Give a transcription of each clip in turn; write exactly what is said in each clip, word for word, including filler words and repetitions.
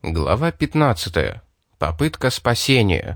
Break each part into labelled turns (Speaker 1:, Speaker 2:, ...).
Speaker 1: Глава пятнадцатая. Попытка спасения.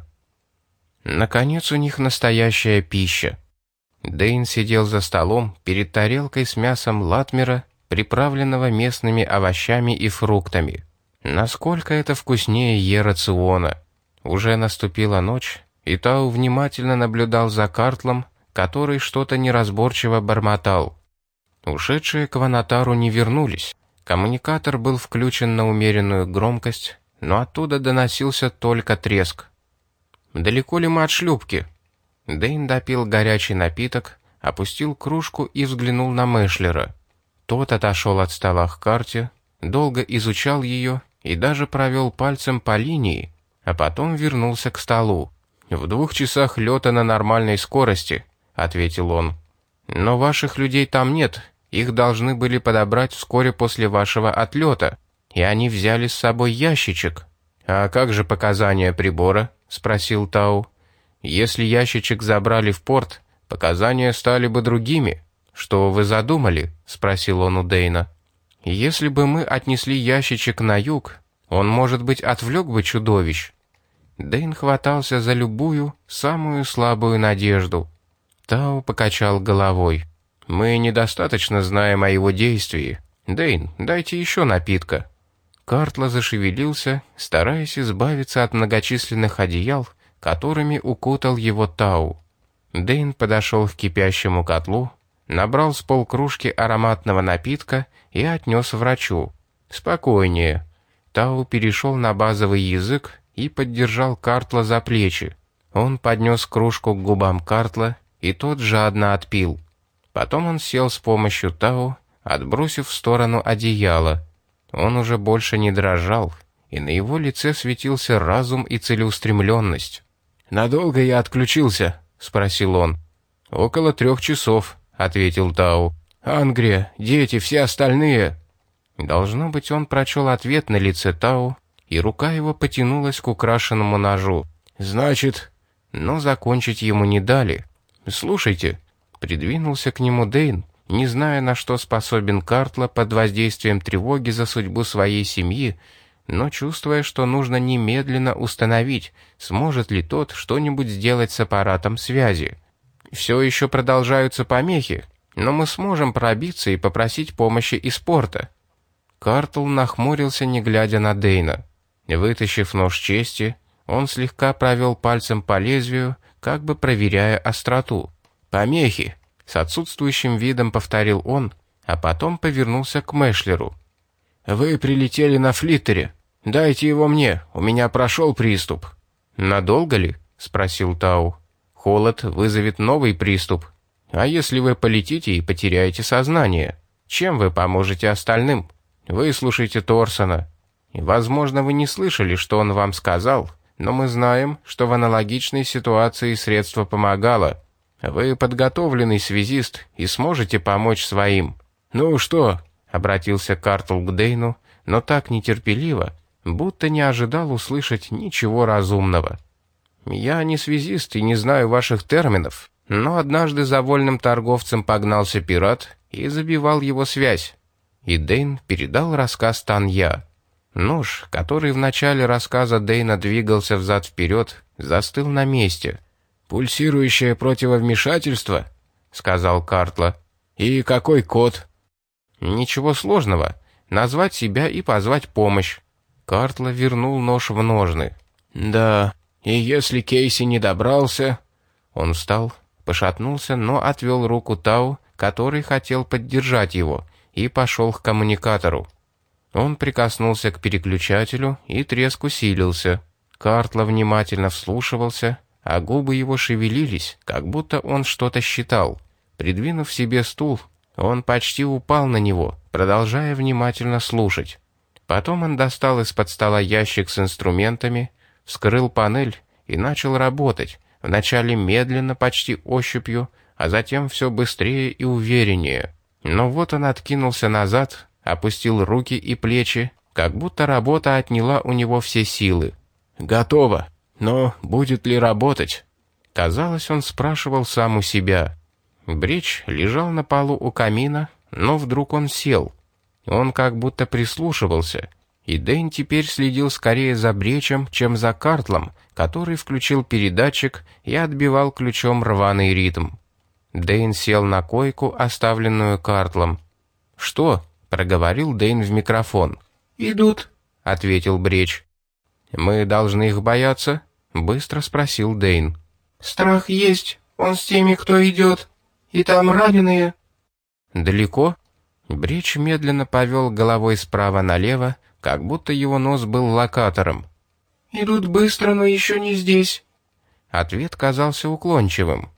Speaker 1: Наконец у них настоящая пища. Дэйн сидел за столом перед тарелкой с мясом латмера, приправленного местными овощами и фруктами. Насколько это вкуснее е-рациона. Уже наступила ночь, и Тау внимательно наблюдал за Картлом, который что-то неразборчиво бормотал. Ушедшие к Ванатару не вернулись. Коммуникатор был включен на умеренную громкость, но оттуда доносился только треск. «Далеко ли мы от шлюпки?» Дэйн допил горячий напиток, опустил кружку и взглянул на Мэшлера. Тот отошел от стола к карте, долго изучал ее и даже провел пальцем по линии, а потом вернулся к столу. «В двух часах лета на нормальной скорости», — ответил он. «Но ваших людей там нет. Их должны были подобрать вскоре после вашего отлета, и они взяли с собой ящичек». «А как же показания прибора?» — спросил Тау. «Если ящичек забрали в порт, показания стали бы другими». «Что вы задумали?» — спросил он у Дэйна. «Если бы мы отнесли ящичек на юг, он, может быть, отвлек бы чудовищ». Дэйн хватался за любую, самую слабую надежду. Тау покачал головой. «Мы недостаточно знаем о его действии. Дэйн, дайте еще напитка». Картла зашевелился, стараясь избавиться от многочисленных одеял, которыми укутал его Тау. Дэйн подошел к кипящему котлу, набрал с полкружки ароматного напитка и отнес врачу. «Спокойнее». Тау перешел на базовый язык и поддержал Картла за плечи. Он поднес кружку к губам Картла, и тот жадно отпил. Потом он сел с помощью Тау, отбросив в сторону одеяло. Он уже больше не дрожал, и на его лице светился разум и целеустремленность. «Надолго я отключился?» — спросил он. «Около трех часов», — ответил Тау. «Ангрия, дети, все остальные». Должно быть, он прочел ответ на лице Тау, и рука его потянулась к украшенному ножу. «Значит...» Но закончить ему не дали. «Слушайте», — придвинулся к нему Дэйн, не зная, на что способен Картла под воздействием тревоги за судьбу своей семьи, но чувствуя, что нужно немедленно установить, сможет ли тот что-нибудь сделать с аппаратом связи. «Все еще продолжаются помехи, но мы сможем пробиться и попросить помощи из порта». Картл нахмурился, не глядя на Дэйна. Вытащив нож чести, он слегка провел пальцем по лезвию, как бы проверяя остроту. «Помехи!» — с отсутствующим видом повторил он, а потом повернулся к Мэшлеру. «Вы прилетели на флиттере. Дайте его мне, у меня прошел приступ». «Надолго ли?» — спросил Тау. «Холод вызовет новый приступ. А если вы полетите и потеряете сознание, чем вы поможете остальным? Выслушайте Торсона. Возможно, вы не слышали, что он вам сказал, но мы знаем, что в аналогичной ситуации средство помогало. Вы подготовленный связист и сможете помочь своим». «Ну что?» — обратился Картл к Дэйну, но так нетерпеливо, будто не ожидал услышать ничего разумного. «Я не связист и не знаю ваших терминов, но однажды за вольным торговцем погнался пират и забивал его связь». И Дэйн передал рассказ Танья. Нож, который в начале рассказа Дэйна двигался взад-вперед, застыл на месте. «Пульсирующее противовмешательство?» — сказал Картла. «И какой код?» «Ничего сложного. Назвать себя и позвать помощь». Картла вернул нож в ножны. «Да, и если Кейси не добрался...» Он встал, пошатнулся, но отвел руку Тау, который хотел поддержать его, и пошел к коммуникатору. Он прикоснулся к переключателю, и треск усилился. Картла внимательно вслушивался, а губы его шевелились, как будто он что-то считал. Придвинув себе стул, он почти упал на него, продолжая внимательно слушать. Потом он достал из-под стола ящик с инструментами, вскрыл панель и начал работать, вначале медленно, почти ощупью, а затем все быстрее и увереннее. Но вот он откинулся назад, опустил руки и плечи, как будто работа отняла у него все силы. «Готово. Но будет ли работать?» Казалось, он спрашивал сам у себя. Бридж лежал на полу у камина, но вдруг он сел. Он как будто прислушивался, И Дэйн теперь следил скорее за Бречем, чем за Картлом, который включил передатчик и отбивал ключом рваный ритм. Дэйн сел на койку, оставленную Картлом. «Что?» — проговорил Дэйн в микрофон.
Speaker 2: «Идут»,
Speaker 1: — ответил Бреч. «Мы должны их бояться?» — быстро спросил Дэйн.
Speaker 2: «Страх есть, он с теми, кто идет. И там раненые».
Speaker 1: «Далеко?» Бреч медленно повел головой справа налево, как будто его нос был локатором.
Speaker 2: «Идут быстро, но еще не здесь».
Speaker 1: Ответ казался уклончивым.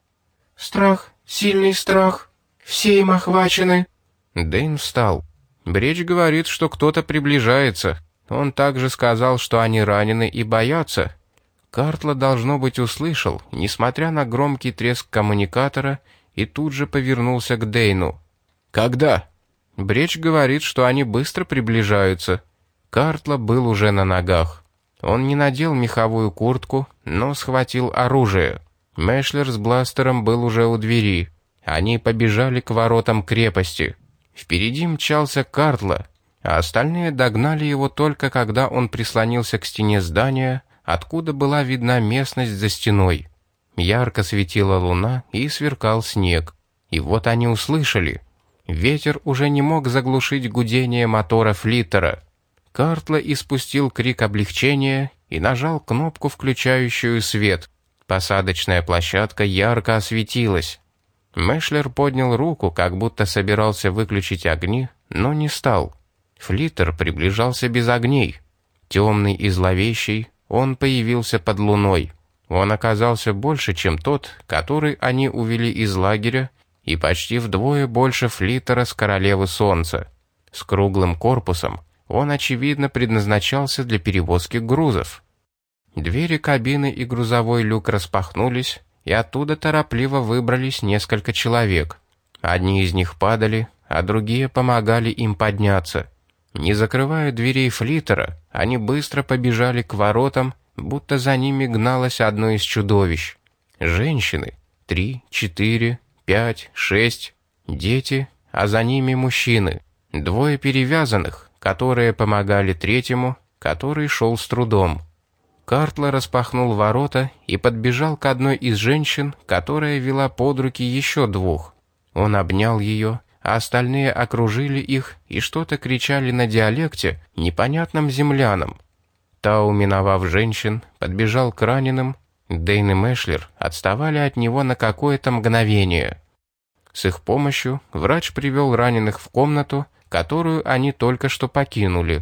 Speaker 2: «Страх, сильный страх. Все им охвачены».
Speaker 1: Дэйн встал. Бреч говорит, что кто-то приближается. Он также сказал, что они ранены и боятся. Картла, должно быть, услышал, несмотря на громкий треск коммуникатора, и тут же повернулся к Дэйну. «Когда?» Бреч говорит, что они быстро приближаются. Картла был уже на ногах. Он не надел меховую куртку, но схватил оружие. Мэшлер с бластером был уже у двери. Они побежали к воротам крепости. Впереди мчался Картла, а остальные догнали его только когда он прислонился к стене здания, откуда была видна местность за стеной. Ярко светила луна и сверкал снег. И вот они услышали. Ветер уже не мог заглушить гудение мотора флиттера. Картла испустил крик облегчения и нажал кнопку, включающую свет. Посадочная площадка ярко осветилась. Мэшлер поднял руку, как будто собирался выключить огни, но не стал. Флиттер приближался без огней. Темный и зловещий, он появился под луной. Он оказался больше, чем тот, который они увели из лагеря, и почти вдвое больше флиттера с Королевы Солнца. С круглым корпусом он, очевидно, предназначался для перевозки грузов. Двери кабины и грузовой люк распахнулись, и оттуда торопливо выбрались несколько человек. Одни из них падали, а другие помогали им подняться. Не закрывая дверей флиттера, они быстро побежали к воротам, будто за ними гналось одно из чудовищ. Женщины. Три, четыре, пять, шесть. Дети, а за ними мужчины. Двое перевязанных, которые помогали третьему, который шел с трудом. Картла распахнул ворота и подбежал к одной из женщин, которая вела под руки еще двух. Он обнял ее, а остальные окружили их и что-то кричали на диалекте, непонятном землянам. Тау, миновав женщин, подбежал к раненым. Дэйн и Мэшлер отставали от него на какое-то мгновение. С их помощью врач привел раненых в комнату, которую они только что покинули.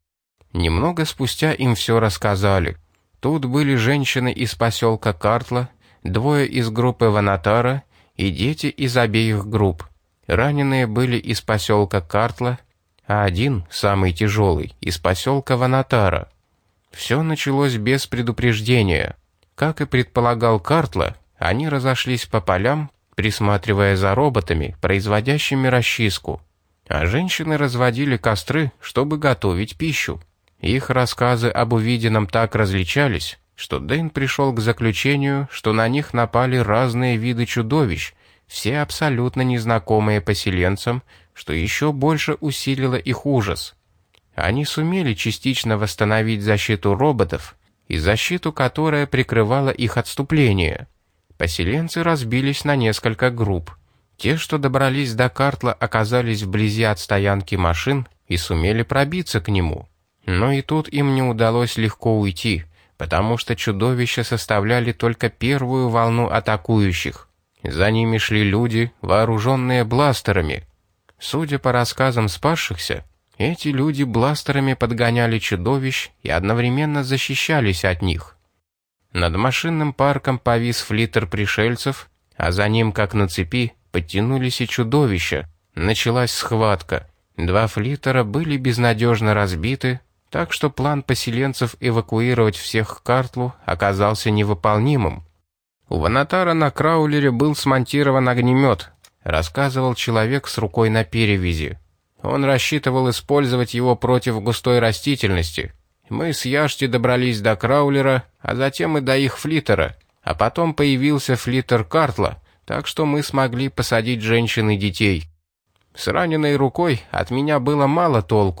Speaker 1: Немного спустя им все рассказали. Тут были женщины из поселка Картла, двое из группы Ванатара и дети из обеих групп. Раненые были из поселка Картла, а один, самый тяжелый, из поселка Ванатара. Все началось без предупреждения. Как и предполагал Картла, они разошлись по полям, присматривая за роботами, производящими расчистку. А женщины разводили костры, чтобы готовить пищу. Их рассказы об увиденном так различались, что Дэйн пришел к заключению, что на них напали разные виды чудовищ, все абсолютно незнакомые поселенцам, что еще больше усилило их ужас. Они сумели частично восстановить защиту роботов, и защиту, которая прикрывала их отступление. Поселенцы разбились на несколько групп. Те, что добрались до Картла, оказались вблизи от стоянки машин и сумели пробиться к нему. Но и тут им не удалось легко уйти, потому что чудовища составляли только первую волну атакующих. За ними шли люди, вооруженные бластерами. Судя по рассказам спасшихся, эти люди бластерами подгоняли чудовищ и одновременно защищались от них. Над машинным парком повис флиттер пришельцев, а за ним, как на цепи, подтянулись и чудовища. Началась схватка. Два флиттера были безнадежно разбиты, так что план поселенцев эвакуировать всех к Картлу оказался невыполнимым. У Ванатара на краулере был смонтирован огнемет, рассказывал человек с рукой на перевязи. Он рассчитывал использовать его против густой растительности. Мы с Яшти добрались до краулера, а затем и до их флиттера, а потом появился флиттер Картла, так что мы смогли посадить женщин и детей. С раненой рукой от меня было мало толку,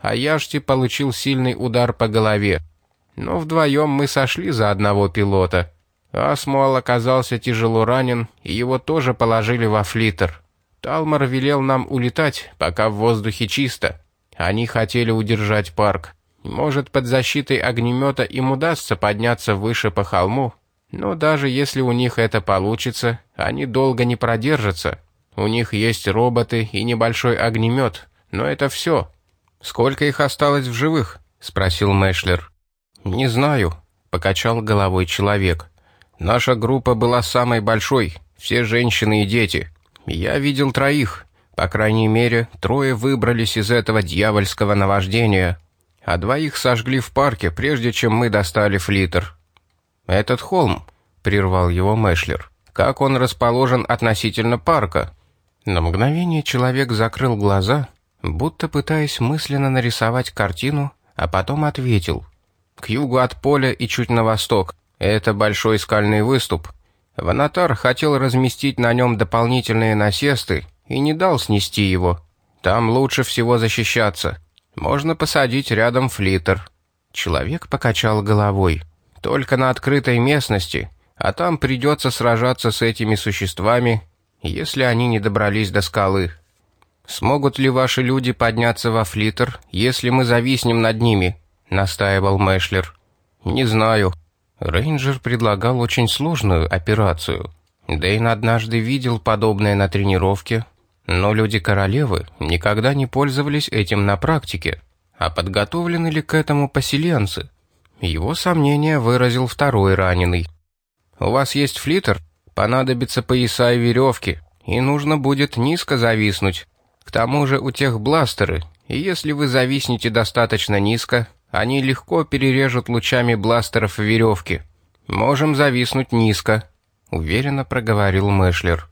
Speaker 1: а Яшти получил сильный удар по голове. Но вдвоем мы сошли за одного пилота. Асмуал оказался тяжело ранен, и его тоже положили во флиттер. Талмор велел нам улетать, пока в воздухе чисто. Они хотели удержать парк. Может, под защитой огнемета им удастся подняться выше по холму, но даже если у них это получится, они долго не продержатся. У них есть роботы и небольшой огнемет, но это все. «Сколько их осталось в живых?» — спросил Мэшлер. «Не знаю», — покачал головой человек. «Наша группа была самой большой, все женщины и дети. Я видел троих, по крайней мере, трое выбрались из этого дьявольского наваждения, а двоих сожгли в парке, прежде чем мы достали флиттер». «Этот холм», — прервал его Мэшлер, — «как он расположен относительно парка?» На мгновение человек закрыл глаза, будто пытаясь мысленно нарисовать картину, а потом ответил. «К югу от поля и чуть на восток. Это большой скальный выступ. Ванатар хотел разместить на нем дополнительные насесты и не дал снести его. Там лучше всего защищаться. Можно посадить рядом флиттер». Человек покачал головой. «Только на открытой местности, а там придется сражаться с этими существами, если они не добрались до скалы. Смогут ли ваши люди подняться во флиттер, если мы зависнем над ними?» — настаивал Мэшлер. «Не знаю». Рейнджер предлагал очень сложную операцию. Дэйн однажды видел подобное на тренировке, но люди королевы никогда не пользовались этим на практике. А подготовлены ли к этому поселенцы? Его сомнение выразил второй раненый. «У вас есть флиттер? Понадобятся пояса и веревки, и нужно будет низко зависнуть. К тому же у тех бластеры, и если вы зависнете достаточно низко, они легко перережут лучами бластеров веревки. Можем зависнуть низко», — уверенно проговорил Мэшлер.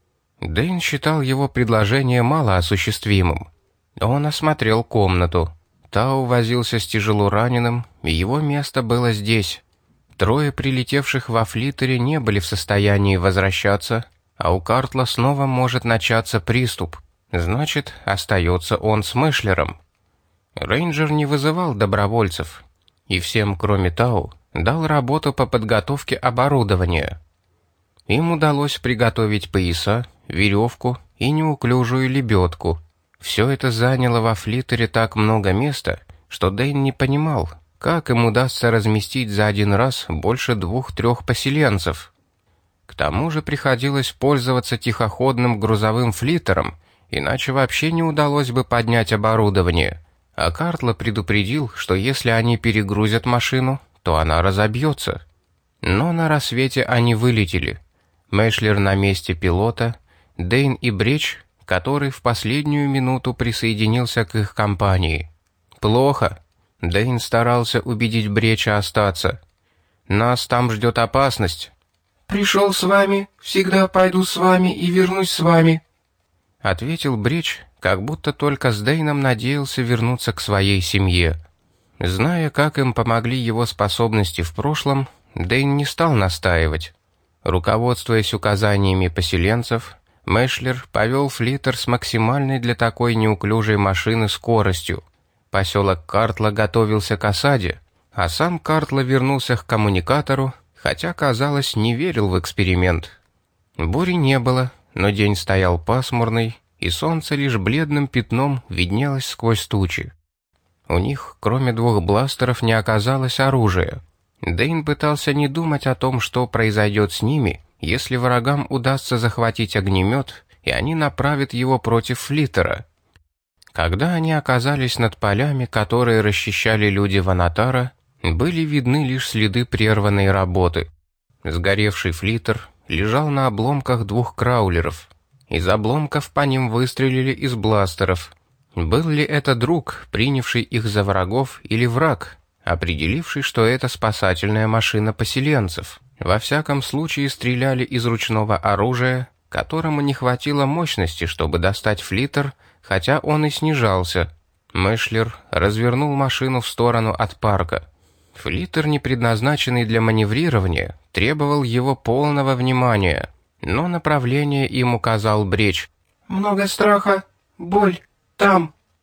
Speaker 1: Дэйн считал его предложение малоосуществимым. Он осмотрел комнату. Тау возился с тяжело раненым, и его место было здесь. Трое прилетевших во флиттере не были в состоянии возвращаться, а у Картла снова может начаться приступ. Значит, остается он с Мэшлером. Рейнджер не вызывал добровольцев, и всем, кроме Тау, дал работу по подготовке оборудования. Им удалось приготовить пояса, веревку и неуклюжую лебедку. Все это заняло во флиттере так много места, что Дэйн не понимал, как им удастся разместить за один раз больше двух-трех поселенцев. К тому же приходилось пользоваться тихоходным грузовым флиттером, иначе вообще не удалось бы поднять оборудование. А Картла предупредил, что если они перегрузят машину, то она разобьется. Но на рассвете они вылетели. Мэшлер на месте пилота, Дэйн и Бреч, который в последнюю минуту присоединился к их компании. «Плохо». Дэйн старался убедить Бреча остаться. «Нас там ждет опасность».
Speaker 2: «Пришел с вами, всегда пойду с вами и вернусь с вами»,
Speaker 1: — ответил Бреч, как будто только с Дэйном надеялся вернуться к своей семье. Зная, как им помогли его способности в прошлом, Дэйн не стал настаивать. Руководствуясь указаниями поселенцев, Мэшлер повел флиттер с максимальной для такой неуклюжей машины скоростью. Поселок Картла готовился к осаде, а сам Картла вернулся к коммуникатору, хотя, казалось, не верил в эксперимент. Бури не было, но день стоял пасмурный, и солнце лишь бледным пятном виднелось сквозь тучи. У них, кроме двух бластеров, не оказалось оружия. Дэйн пытался не думать о том, что произойдет с ними, если врагам удастся захватить огнемет, и они направят его против флиттера. Когда они оказались над полями, которые расчищали люди Ванатара, были видны лишь следы прерванной работы. Сгоревший флиттер лежал на обломках двух краулеров. Из обломков по ним выстрелили из бластеров. Был ли это друг, принявший их за врагов, или враг, определивший, что это спасательная машина поселенцев? Во всяком случае, стреляли из ручного оружия, которому не хватило мощности, чтобы достать флиттер, хотя он и снижался. Мэшлер развернул машину в сторону от парка. Флиттер, не предназначенный для маневрирования, требовал его полного внимания, но направление им указал Бреч.
Speaker 2: «Много страха, боль, там».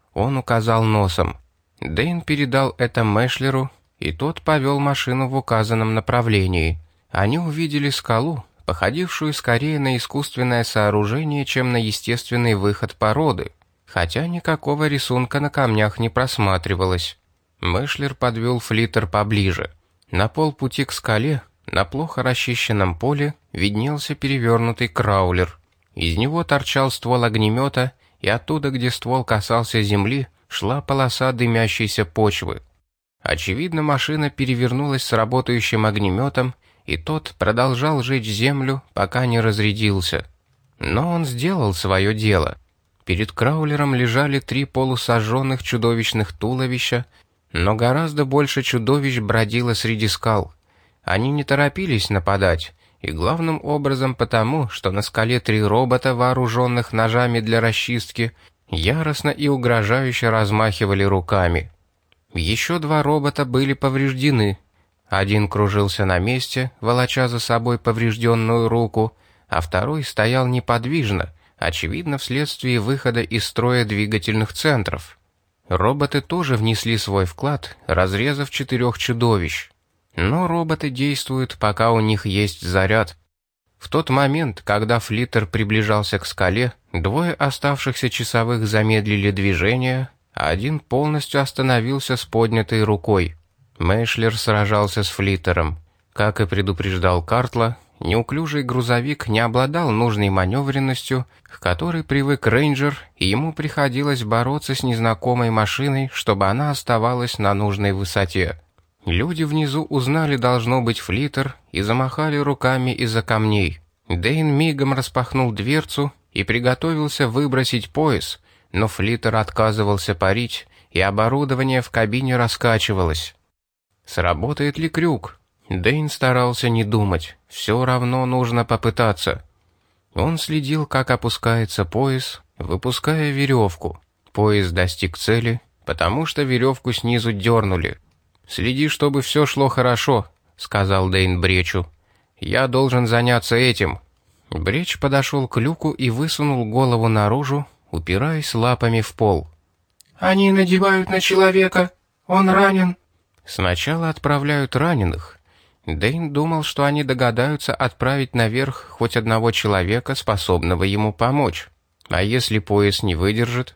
Speaker 1: Он указал носом. Дэйн передал это Мэшлеру, и тот повел машину в указанном направлении. Они увидели скалу, походившую скорее на искусственное сооружение, чем на естественный выход породы, хотя никакого рисунка на камнях не просматривалось. Мэшлер подвел флиттер поближе. На полпути к скале, на плохо расчищенном поле, виднелся перевернутый краулер. Из него торчал ствол огнемета, и оттуда, где ствол касался земли, шла полоса дымящейся почвы. Очевидно, машина перевернулась с работающим огнеметом, и тот продолжал жечь землю, пока не разрядился. Но он сделал свое дело. Перед краулером лежали три полусожженных чудовищных туловища, но гораздо больше чудовищ бродило среди скал. Они не торопились нападать, и главным образом потому, что на скале три робота, вооруженных ножами для расчистки, яростно и угрожающе размахивали руками. Еще два робота были повреждены. Один кружился на месте, волоча за собой поврежденную руку, а второй стоял неподвижно, очевидно вследствие выхода из строя двигательных центров. Роботы тоже внесли свой вклад, разрезав четырех чудовищ. Но роботы действуют, пока у них есть заряд. В тот момент, когда флиттер приближался к скале, двое оставшихся часовых замедлили движение, а один полностью остановился с поднятой рукой. Мэшлер сражался с флиттером. Как и предупреждал Картла, неуклюжий грузовик не обладал нужной маневренностью, к которой привык рейнджер, и ему приходилось бороться с незнакомой машиной, чтобы она оставалась на нужной высоте. Люди внизу узнали, должно быть, флиттер, и замахали руками из-за камней. Дэйн мигом распахнул дверцу и приготовился выбросить пояс, но флиттер отказывался парить, и оборудование в кабине раскачивалось. Сработает ли крюк? Дэйн старался не думать, все равно нужно попытаться. Он следил, как опускается пояс, выпуская веревку. Пояс достиг цели, потому что веревку снизу дернули. «Следи, чтобы все шло хорошо», — сказал Дэйн Бречу. «Я должен заняться этим». Бреч подошел к люку и высунул голову наружу, упираясь лапами в пол.
Speaker 2: «Они надевают на человека. Он ранен».
Speaker 1: Сначала отправляют раненых. Дэйн думал, что они догадаются отправить наверх хоть одного человека, способного ему помочь. А если пояс не выдержит?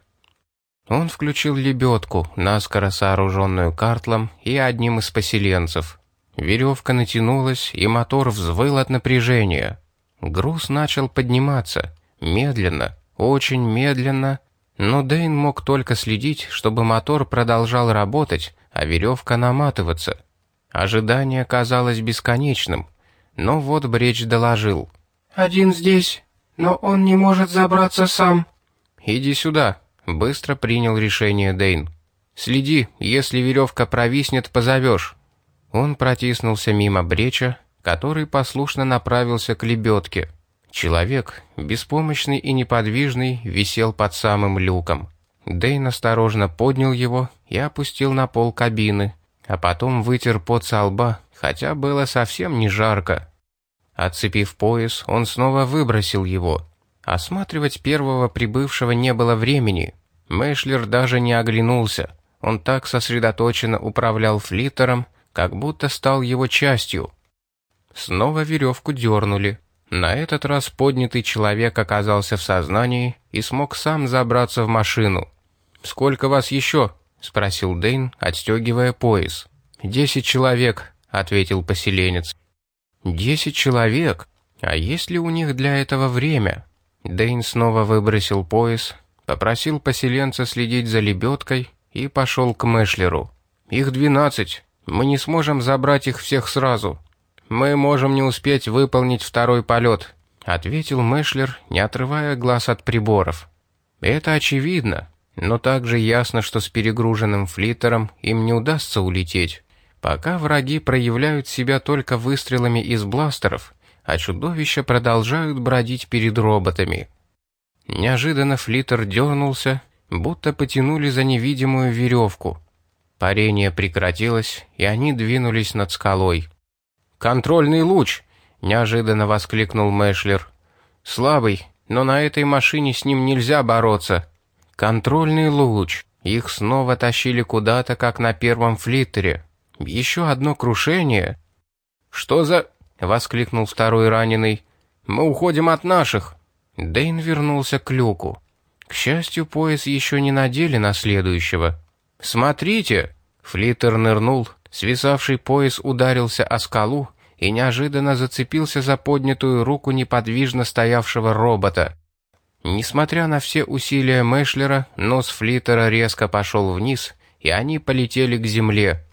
Speaker 1: Он включил лебедку, наскоро сооруженную Картлом и одним из поселенцев. Веревка натянулась, и мотор взвыл от напряжения. Груз начал подниматься, медленно, очень медленно, но Дэйн мог только следить, чтобы мотор продолжал работать, а веревка наматываться. Ожидание казалось бесконечным, но вот Бреч доложил.
Speaker 2: «Один здесь, но он не может забраться сам».
Speaker 1: «Иди сюда», — быстро принял решение Дэйн. «Следи, если веревка провиснет, позовешь». Он протиснулся мимо Бреча, который послушно направился к лебедке. Человек, беспомощный и неподвижный, висел под самым люком. Дэйн осторожно поднял его и опустил на пол кабины, а потом вытер пот со лба, хотя было совсем не жарко. Отцепив пояс, он снова выбросил его. Осматривать первого прибывшего не было времени. Мэшлер даже не оглянулся. Он так сосредоточенно управлял флиттером, как будто стал его частью. Снова веревку дернули. На этот раз поднятый человек оказался в сознании и смог сам забраться в машину. «Сколько вас еще?» — спросил Дэйн, отстегивая пояс. «Десять человек», — ответил поселенец. «Десять человек? А есть ли у них для этого время?» Дэйн снова выбросил пояс, попросил поселенца следить за лебедкой и пошел к Мэшлеру. «Их двенадцать. Мы не сможем забрать их всех сразу. Мы можем не успеть выполнить второй полет», — ответил Мэшлер, не отрывая глаз от приборов. «Это очевидно, но также ясно, что с перегруженным флиттером им не удастся улететь, пока враги проявляют себя только выстрелами из бластеров, а чудовища продолжают бродить перед роботами». Неожиданно флиттер дернулся, будто потянули за невидимую веревку. Парение прекратилось, и они двинулись над скалой. «Контрольный луч!» — неожиданно воскликнул Мэшлер. «Слабый, но на этой машине с ним нельзя бороться». «Контрольный луч», Их снова тащили куда-то, как на первом флиттере. Еще одно крушение. «Что за...» — воскликнул второй раненый. «Мы уходим от наших». Дэйн вернулся к люку. К счастью, пояс еще не надели на следующего. «Смотрите!» Флиттер нырнул, свисавший пояс ударился о скалу и неожиданно зацепился за поднятую руку неподвижно стоявшего робота. Несмотря на все усилия Мэшлера, нос флиттера резко пошел вниз, и они полетели к земле.